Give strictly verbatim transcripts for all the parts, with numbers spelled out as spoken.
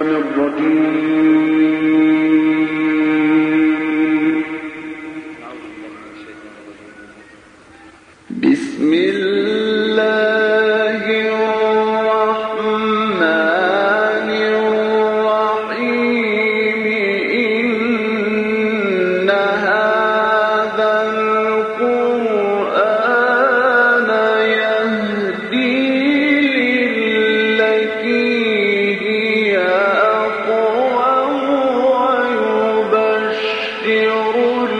بسم الله الرحمن الرحيم إن هذا القرآن يهدي للتي هي أقوم ويبشر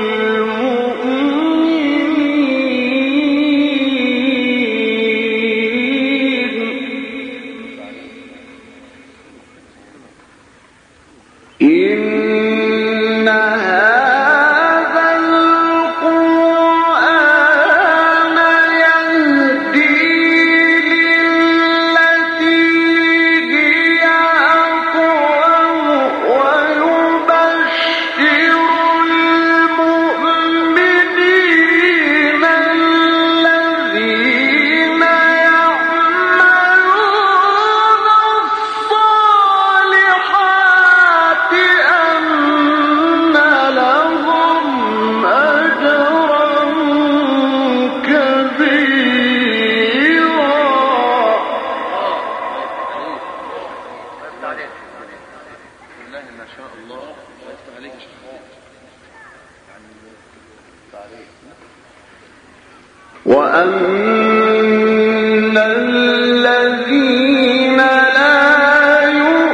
وأن الذين لا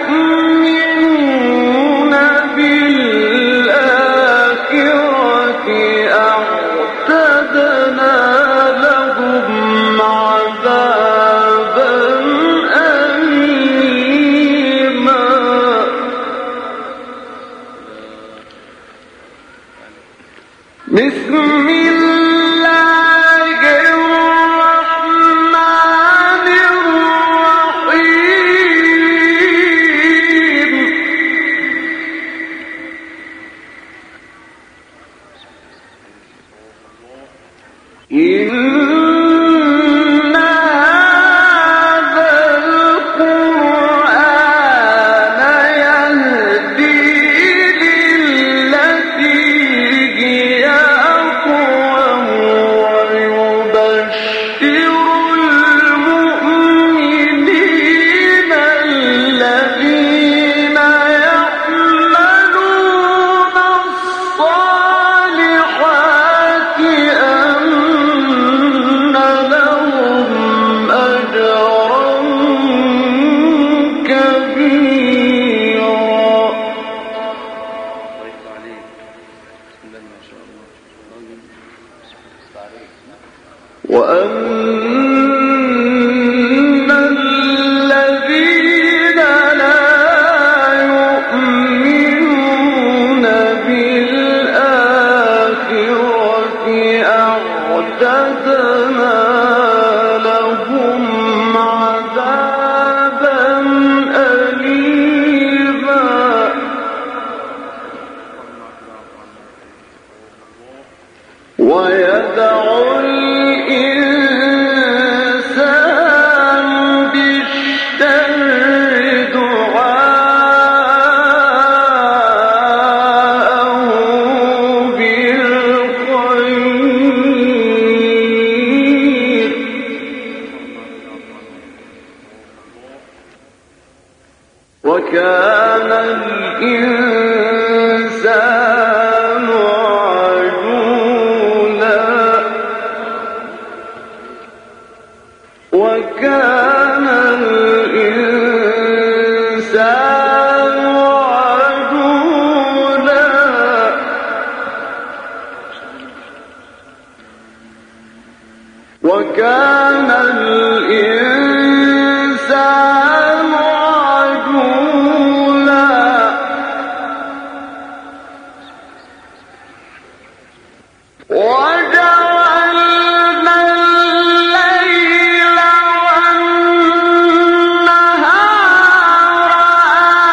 يؤمنون بالآخرة أعتدنا لهم عذابا أليما بسم وأن الذين لا يؤمنون بالآخرة أعتدنا لهم عذابا أليما ويدع وكان الإنسان عجولا وكان الإنسان عجولا وكان الإنسان وجعلنا الليل والنهار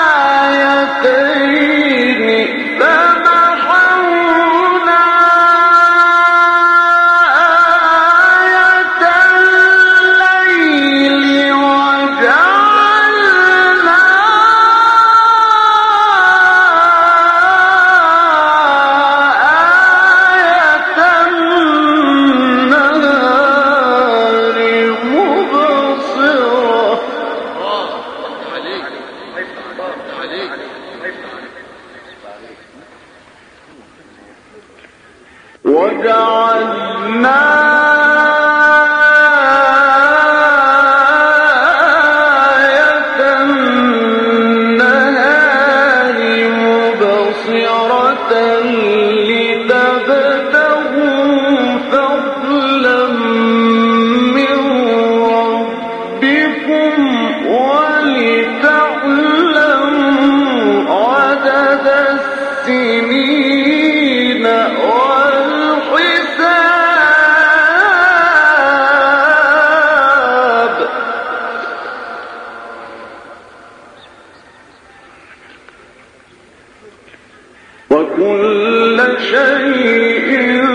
وكل شيء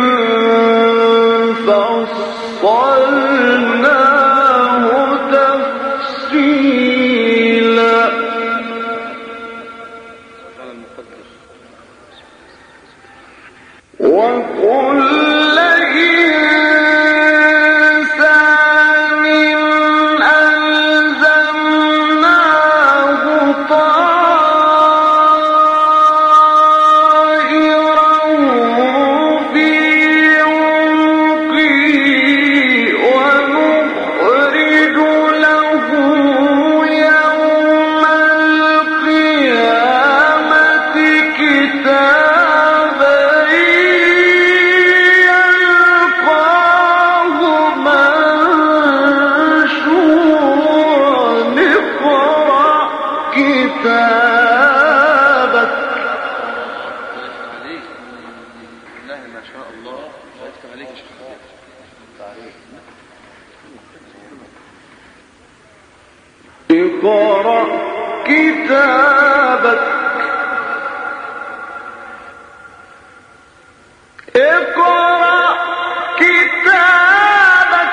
فصلناه تفصيلا وكل إنسان ألزمناه طائره في عنقه ونخرج له يوم القيامة كتابا يلقاه منشورا اقرأ كتابك. عليك والله ما شاء الله شايفك عليك يا شيخ اقرأ كتابك اقرأ كتابك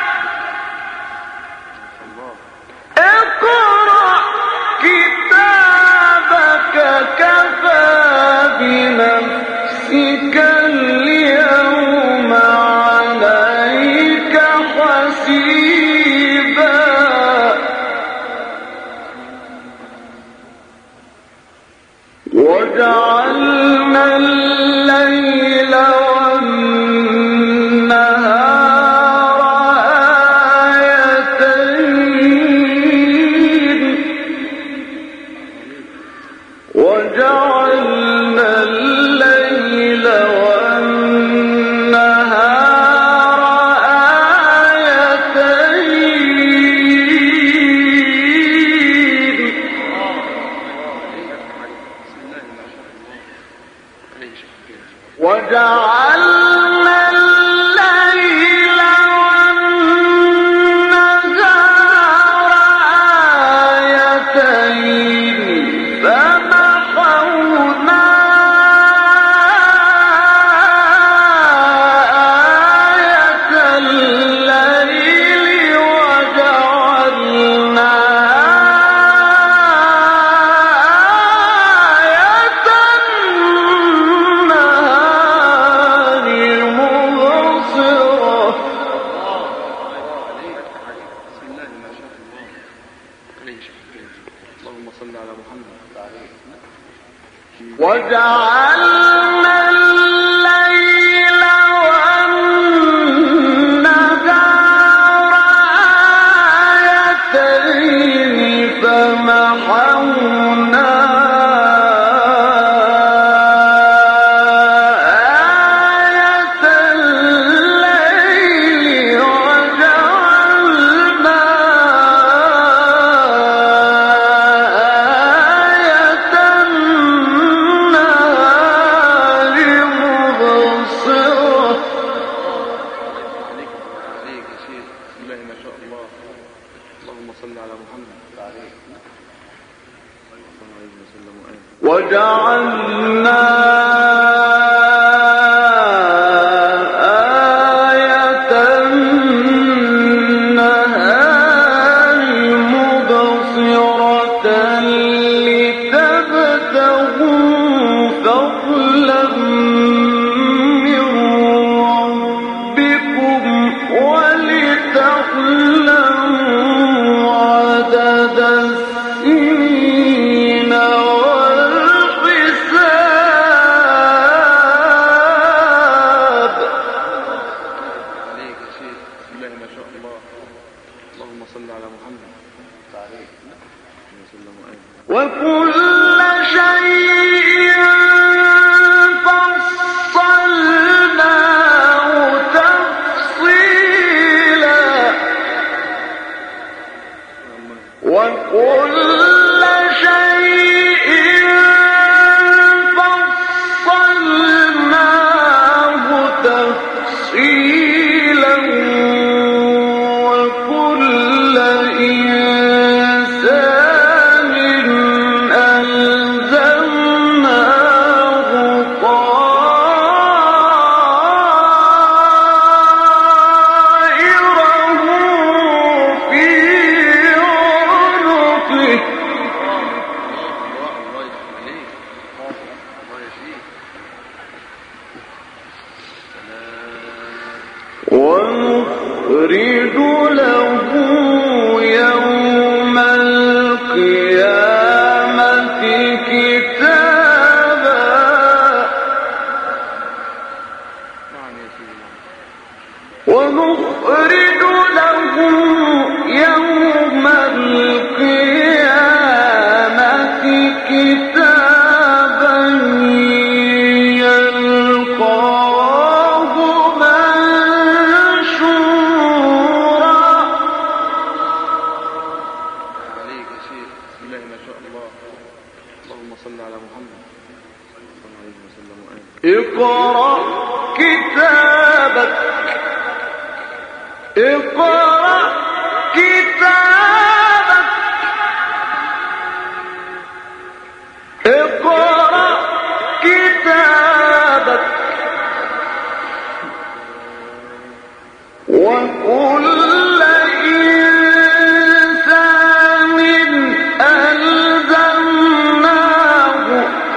اقرأ كتابك كفى بنفسك اليوم عليك حسيبا. وجعلنا الليل والنهار آيتين وجعلنا الليل والنهار آيتين وجعلنا الليل والنهار آيتين فمحونا آية الليل وجعلنا آية النهار مبصرة. بسم الله ما شاء الله عليك يا شيخ اللهم صل على محمد. وجعلنا الليل والنهار آيتين فمحونا آية الليل وجعلنا آية النهار مبصرة. عليك عليك يا شيخ بسم الله ما شاء الله اللهم صل على محمد. صلى الله عليه وسلم وآله. وجعلنا آية النهار مبصرة لتبتغوا فضلا من ربكم ولتعلموا عدد السنين والحساب. وكل شيء فصلناه تفصيلا وكل شيء فصلناه تفصيلا وكل إنسان ألزمناه طائره في عنقه ونخرج له يوم القيامة كتابا ونخرج له يوم القيامة كتابا يلقاه منشورا عليك يا شيخ. بسم الله ما شاء الله. اللهم صل على محمد صلى الله عليه وسلم وآله. اقرأ كتابك اقرأ كتابك اقرأ كتابك وكل إنسان ألزمناه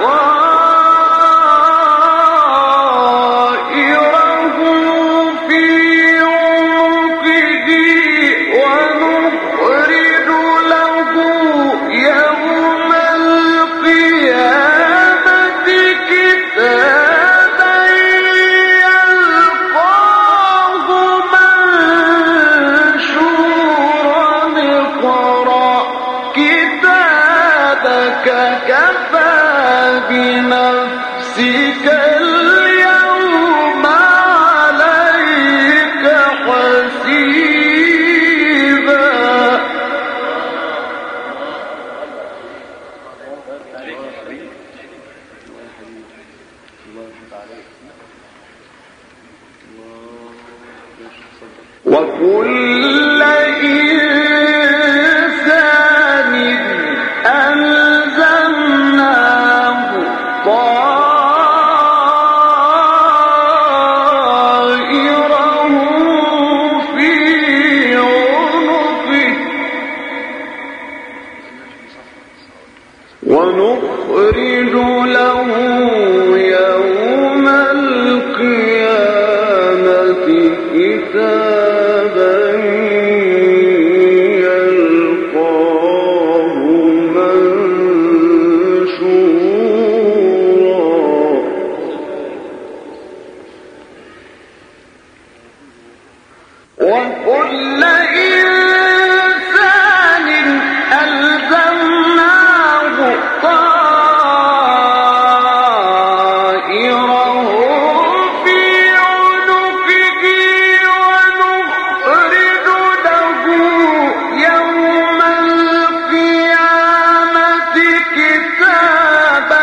طائره في عنقه ونخرج له يوم القيامة كتابا يلقاه منشورا اقرأ كتابك كفى بنفسك اليوم عليك حسيبا وكل إنسان ألزمناه طائره في عنقه ونخرج له يوم القيامة كتابا يلقاه منشورا وكل إنسان ألزمناه طائره في عنقه ونخرج له يوم القيامة كتابا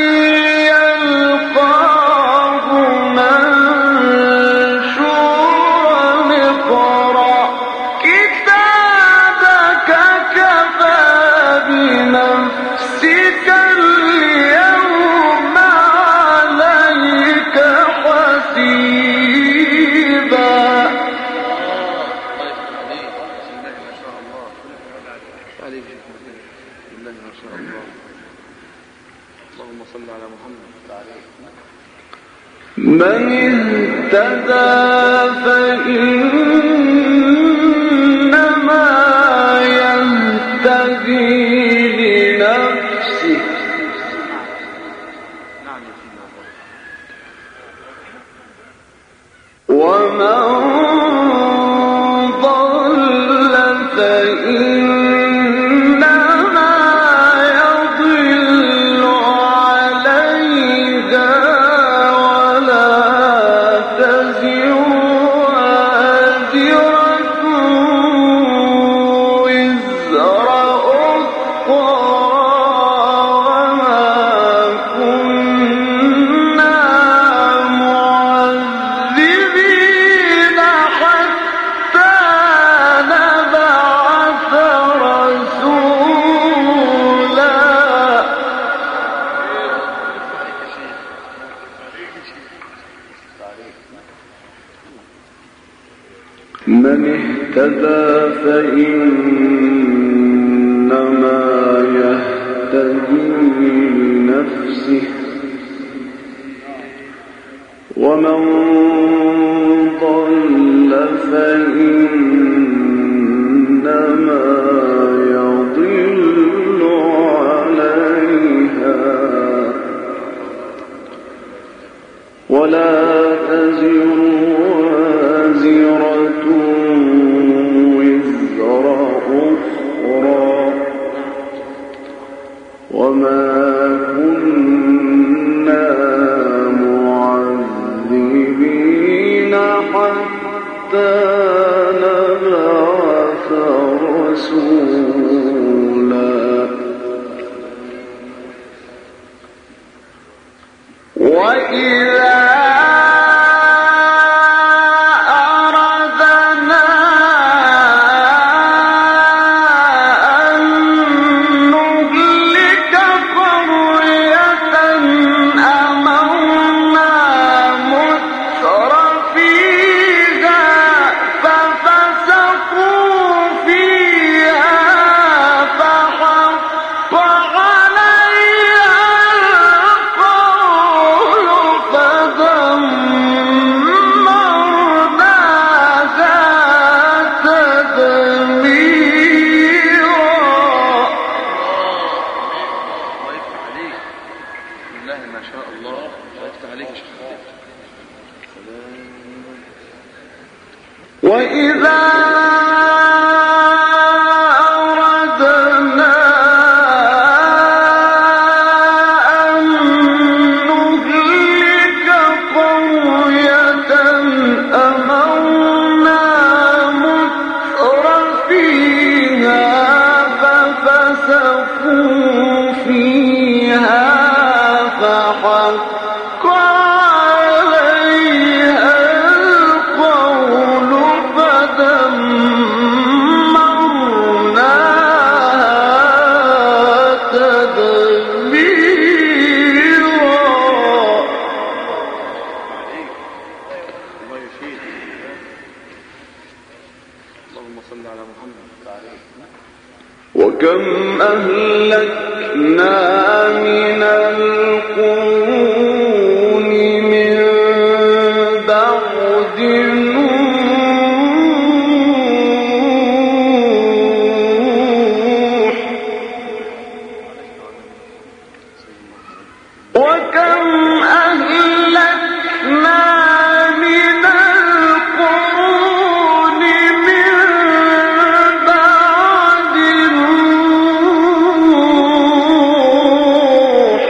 يلقاه منشورا اقرأ كتابك كفى بنفسك اليوم عليك حسيبا عليك يا شيخ. بسم الله ما شاء الله. اللهم صل على محمد. من اهتدى فإنما يهتدي لنفسه نعم يا سيدنا الله. ومن ضل فإنما يضل اهتدى فإنما يهتدي لنفسه ومن ضل فإنما يضل عليها ولا تزر وازرة وزر أخرى وما كنا معذبين حتى نبعث رسولا وإذا وإذا أردنا أن نهلك قرية أمرنا متر فيها ففسقوا فيها فحق عليها القول فدمرناها تدميرا. اللهم صل على محمد. وكم أهلكنا من القرون من بعد نوح وكم أهلكنا من القرون من بعد نوح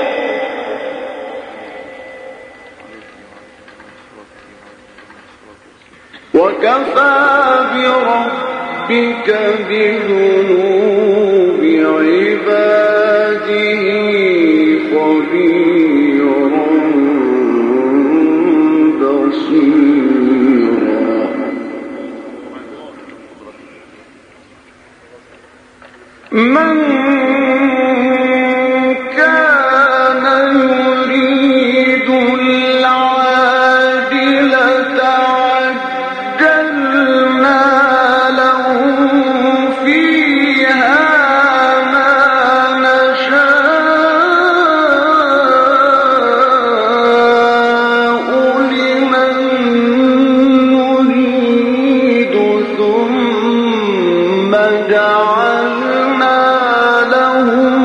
وكفى بربك بذنوب عباده خبيرا بصيرا. من كان يريد العاجلة عجلنا له فيها ما نشاء لمن نريد ثم جعلنا له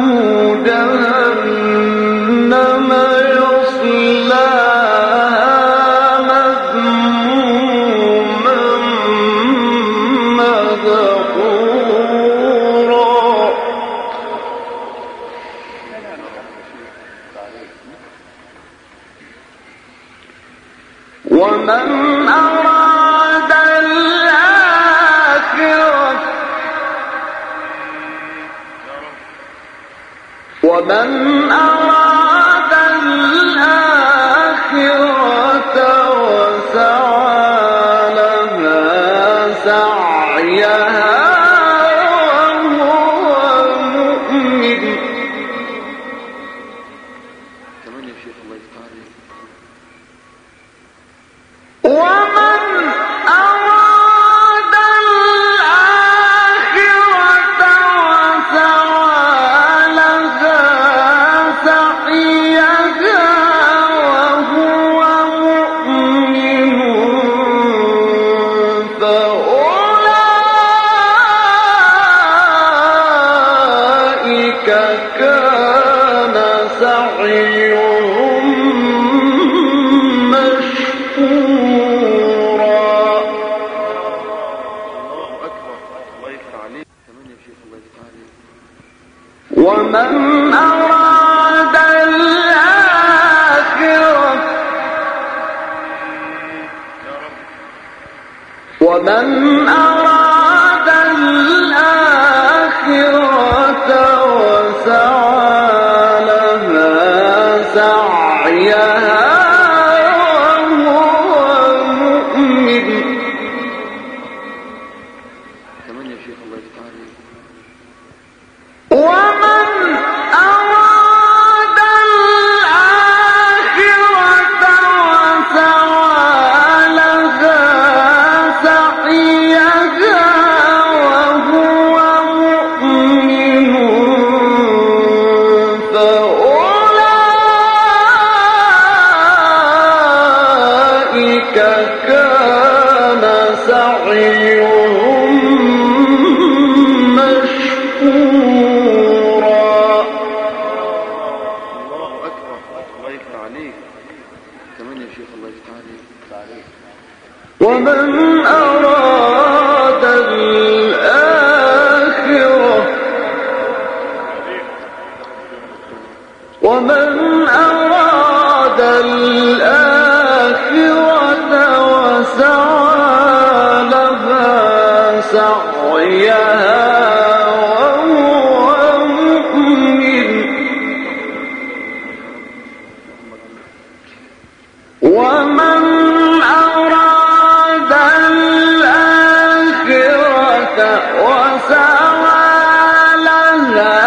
جهنم يصلاها مذموما مدحورا. ومن أراد الآخرة ومن أراد الآخرة وسعى لها سعيها وهو مؤمن. كمان يا شيخ الله يفتح عليك. ومن أراد الآخرة سعيهم مشكورا. الله أكبر. الله يفتح عليك. كمان يا شيخ الله يفتح عليك. ومن أراد الآخرة ومن أراد الآخرة وسعى لها سعيها وهو مؤمن. كمان يا شيخ الله يفتح عليك. ومن أراد الآخرة وسعى لها سعيها وهو مؤمن فأولئك كان سعيهم مشكورا. الله أكبر. الله يفتح عليك. كمان يا شيخ الله يفتح عليك. ومن أراد الآخرة ومن أراد الآخرة وسعى لها سعيها وهو مؤمن ومن أراد الآخرة وسعى لها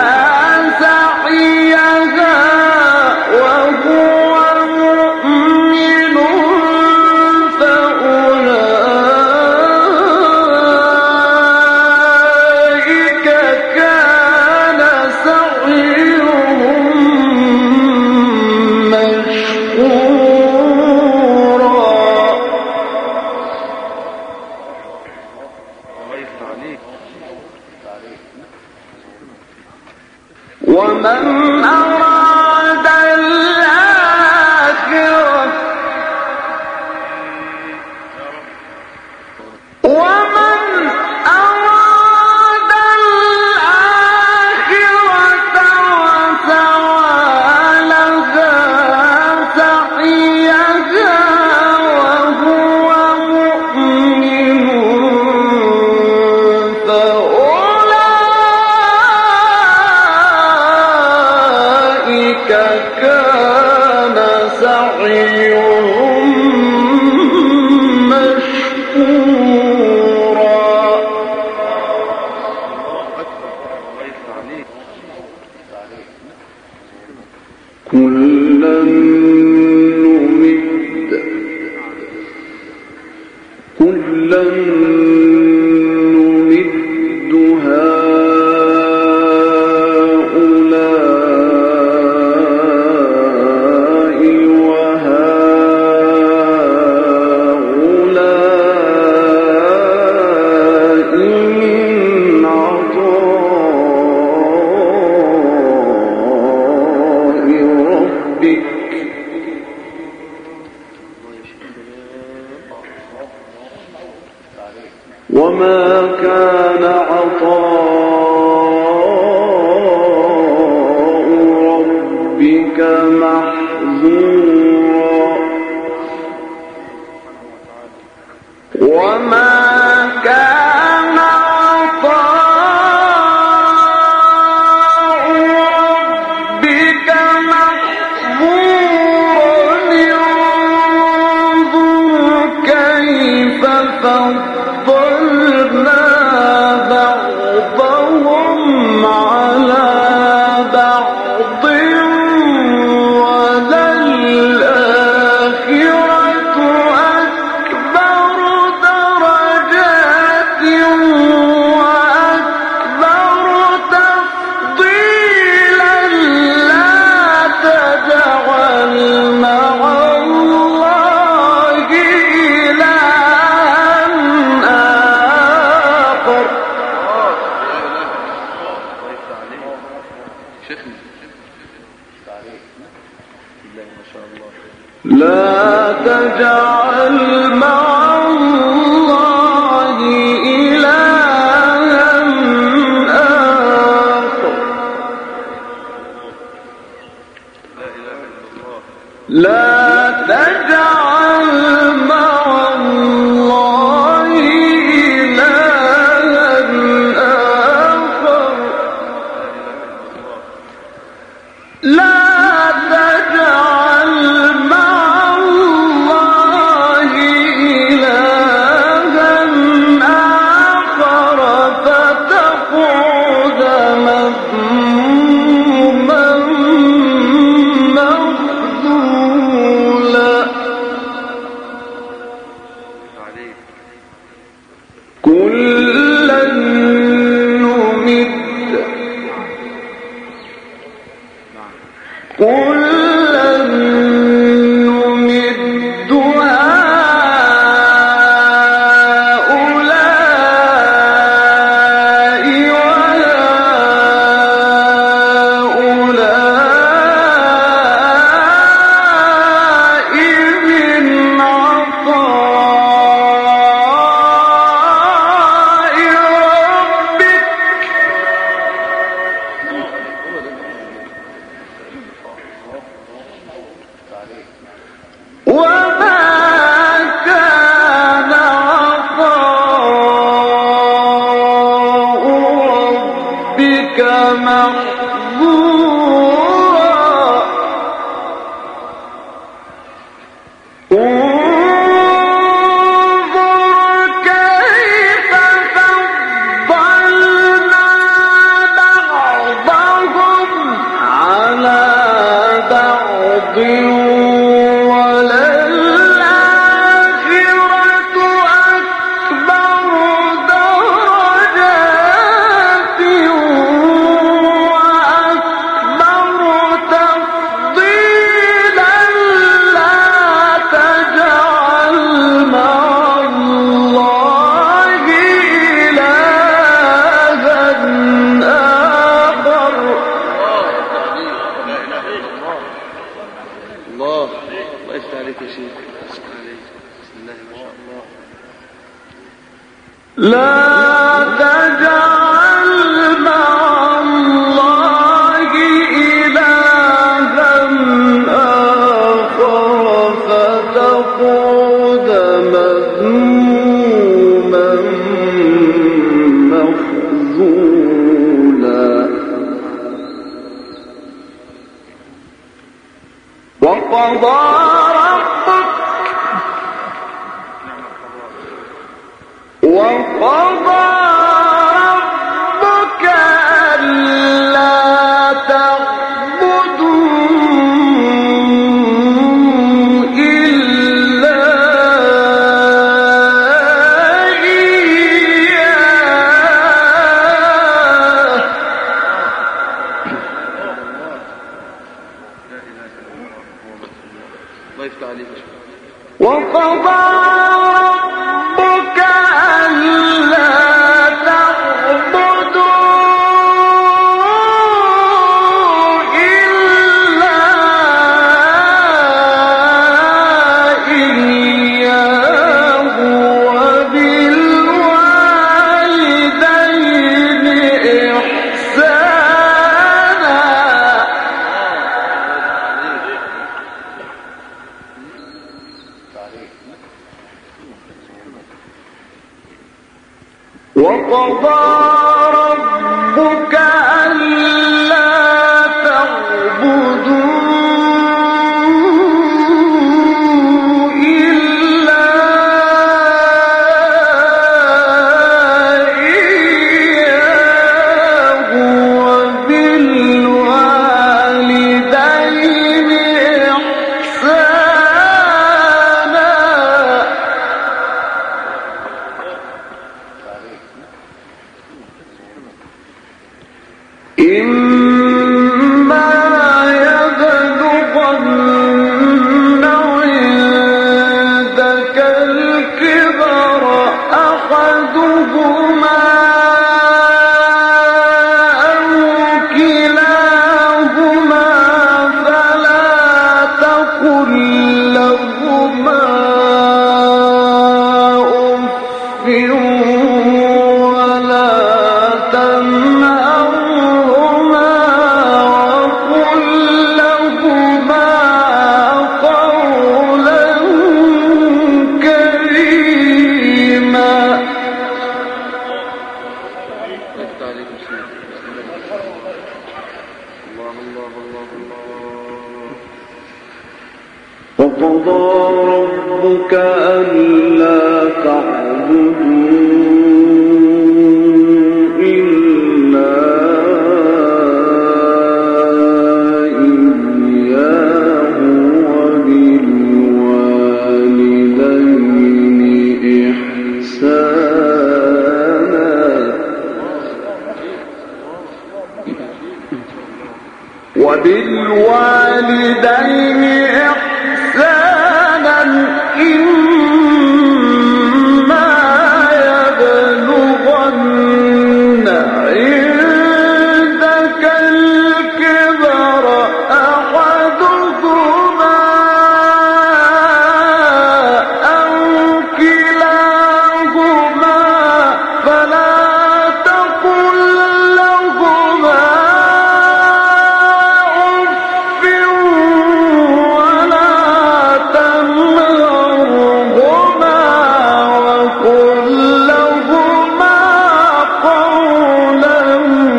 سعيها وهو مؤمن فأولئك كان سعيهم مشكورا. الله يفتح عليك. ومن أراد الآخرة ومن أراد الآخرة وسعى لها سعيها وهو مؤمن فأولئك كان سعيهم مشكورا. الله أكبر. الله يفتح عليك. كلا نمد كلا نمد هؤلاء وهؤلاء من عطاء ربك وما كان عطاء ربك محظورا. وما كان عطاء ربك محظورا. انظر كيف فضلنا بعضهم على بعض ولله لا تجعل مع الله إلها آخر لا تجعل مع الله إلها آخر لا تجعل مع الله إلها آخر فتقعد مذموما مخذولا كلا نمد كلا نمد هؤلاء وهؤلاء من عطاء ربك وما كان عطاء ربك محظورا انظر كيف فضلنا بعضهم على بعض وللآخرة أكبر درجات وأكبر تفضيلا لا تجعل مع الله إلها آخر الله الله يفتح عليك يا شيخ. بسم الله ما شاء الله. لا تجعل مع الله إلها آخر فتقعد مذموما مخذولا وقضى ربك وقضى ربك ألا تعبدوا إلا إياه الله يفتح عليك يا شيخ. وقضى ربك ألا تعبدوا إلا إياه وبالوالدين إحسانا وقضى ربك ألا تعبدوا إلا إياه وبالوالدين إحسانا وقضى ربك ألا تعبدوا إلا إياه وبالوالدين إحسانا وبالوالدين إحسانا إما يبلغن عندك الكبر أحدهما أو كلاهما فلا تقل لهما أف ولا تنهرهما وقل لهما قولا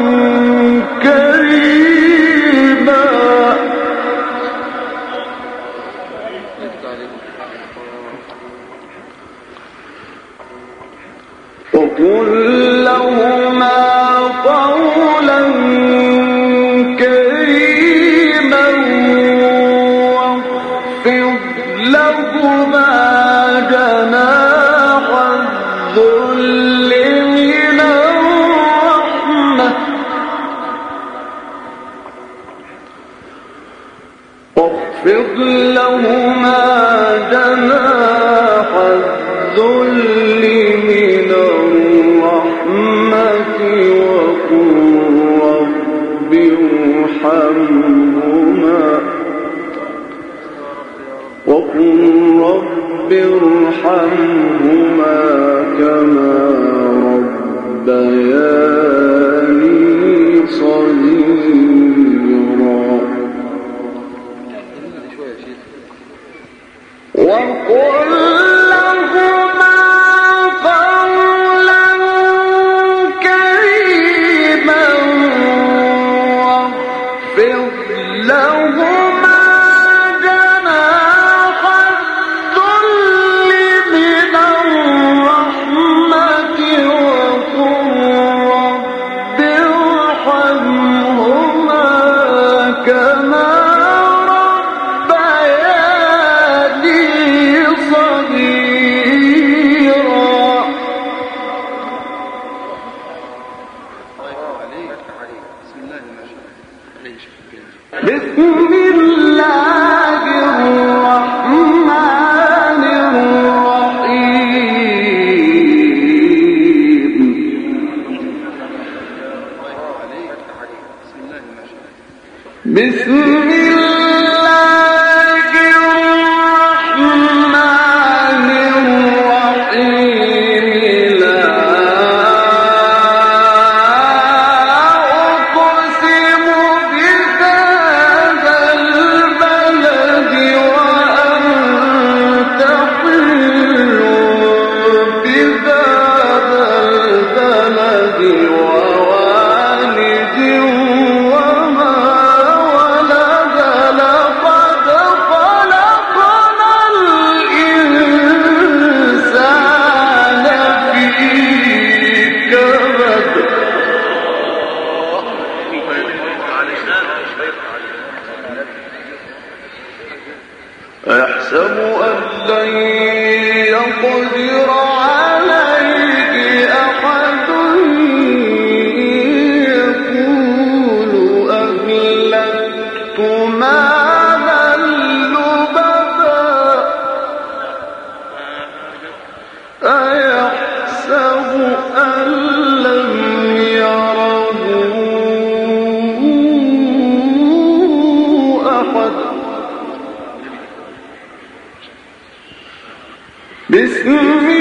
كريما وقل لهما قولا كريما واخفض لهما جناح الذل من الرحمة واخفض لهما جناح الذل من الرحمة وقل رب ارحمهما وقل رب ارحمهما كما ربياني صغيرا وقل لهما قولا كريما واخفض لهما جناح الذل من الرحمة وقل رب ارحمهما كما ربياني صغيرا بسم الله الرحمن الرحيم بسم الله الرحمن الرحيم لا أقسم بهذا البلد وأنت حل بهذا البلد ووالد وما ولد لقد خلقنا الإنسان في كبد أيحسب أن لن يقدر عليه أحد يقول أهلكت مالا لبدا أيحسب أن لم يره أحد بسم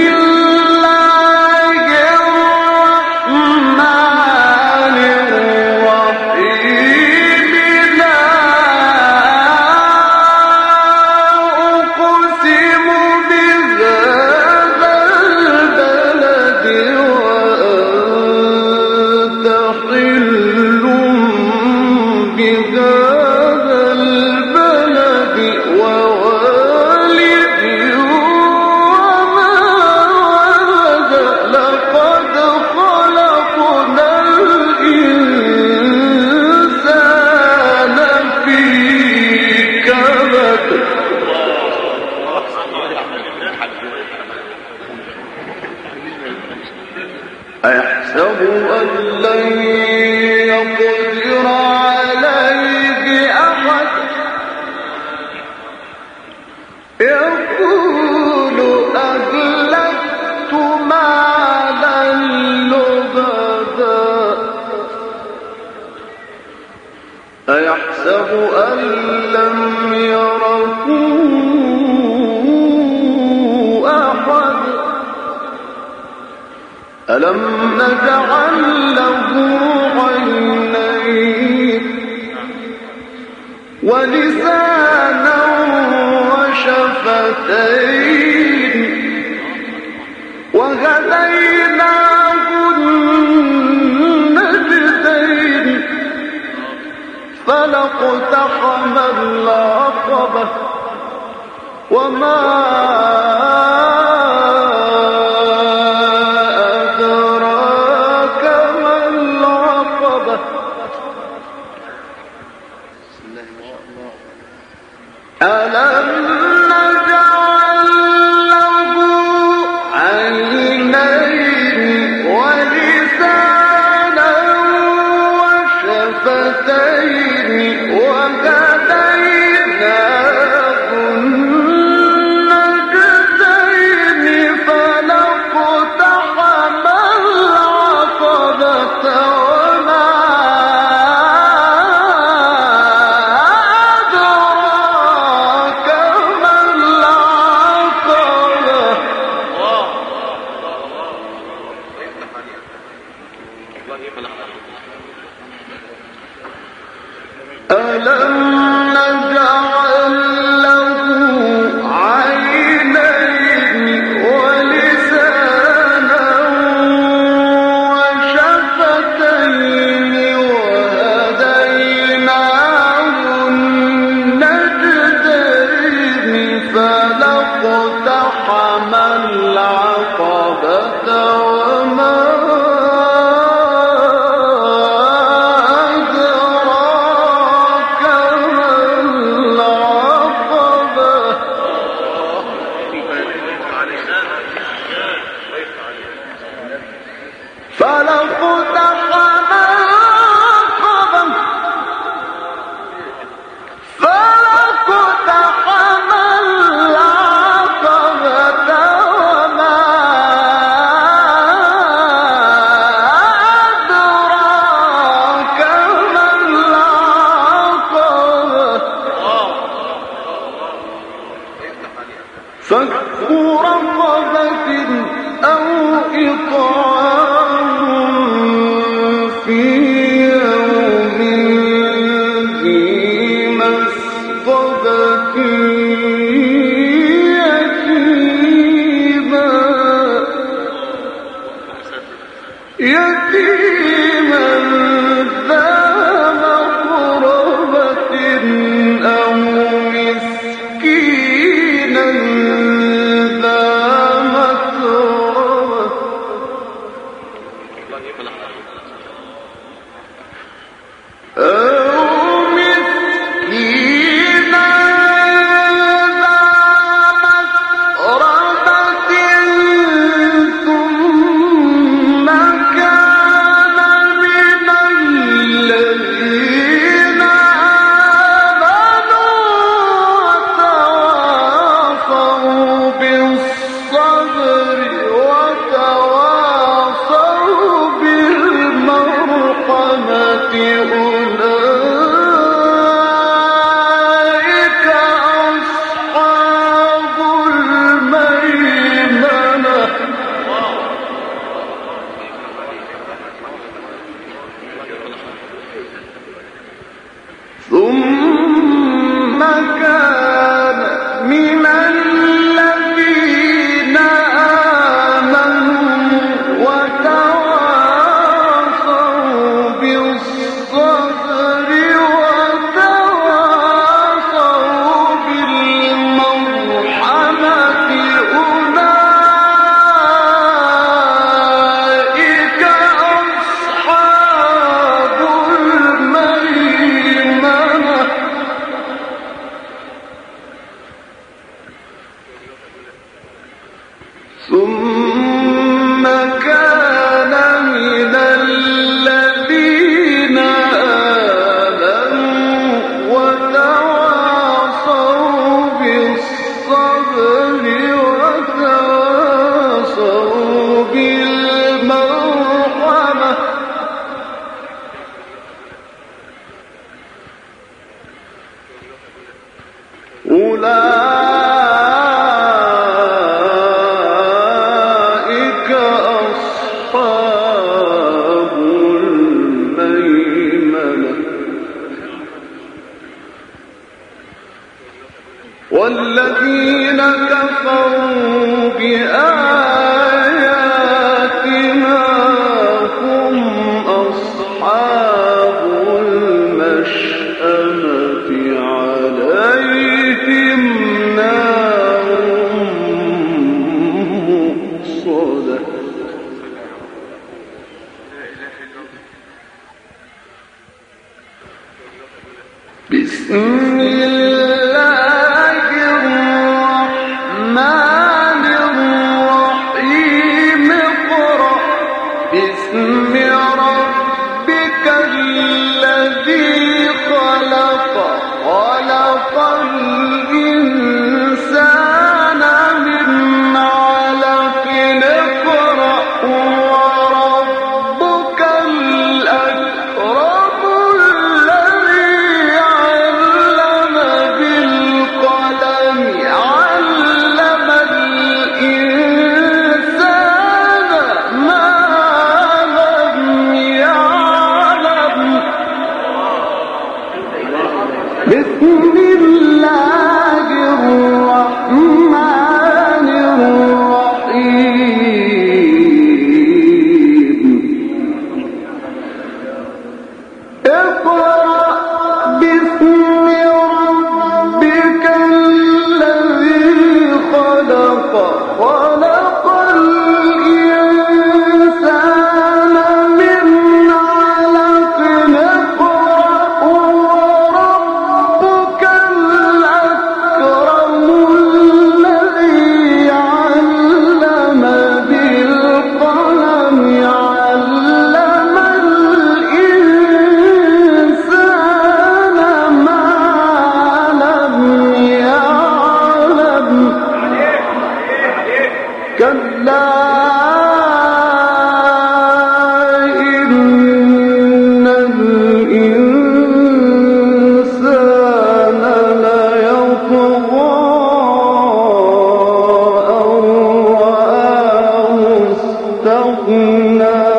الله الرحمن الرحيم لا أقسم بهذا البلد وأنت حل بهذا البلد ووالد لن يقدر عليه أحد يقول أهلكت مالا لبدا أيحسب أن لم يره أحد ألم نجعل له عينين ولسانا وشفتين وهديناه النجدين فلاقتحم العقبة وما أدراك ما العقبة بسم الله ما شاء الله. ألم نجعل له عينين ولسانا وشفتين وهديناه النجدين فلاقتحم العقبة وما أدراك أولئك أصحاب الميمنة والذين كفروا بآياتنا هم أصحاب المشأمة عليهم نار مؤصدة بسم الله الرحمن الرحيم اقرأ باسم ربك الذي خلق خلق الإنسان من علق اقرأ وربك الأكرم الذي علم بالقلم علم الإنسان ما لم يعلم بسم الله الرحمن الرحيم اقرأ باسم ربك الذي خلق خلق الإنسان من علق اقرأ وربك الأكرم الذي علم بالقلم علم الإنسان ما لم يعلم كلا إن الإنسان ليطغى أن رآه استغنى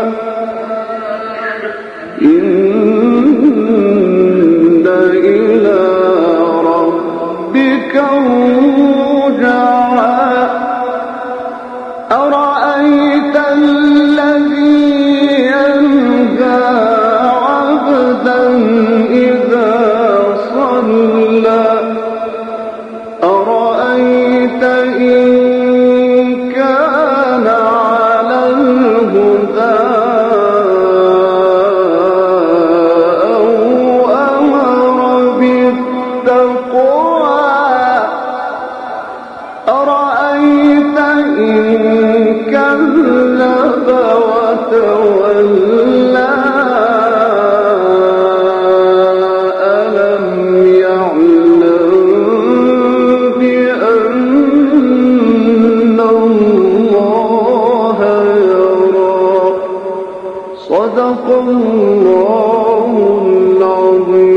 إن إلى ربك الرجعى أرأيت الذي ينهى عبدا إذا صلى أرأيت إن كان على الهدى أو أمر بالتقوى أرأيت إن كذب وتولى ألم يعلم بأن الله يرى صدق الله العظيم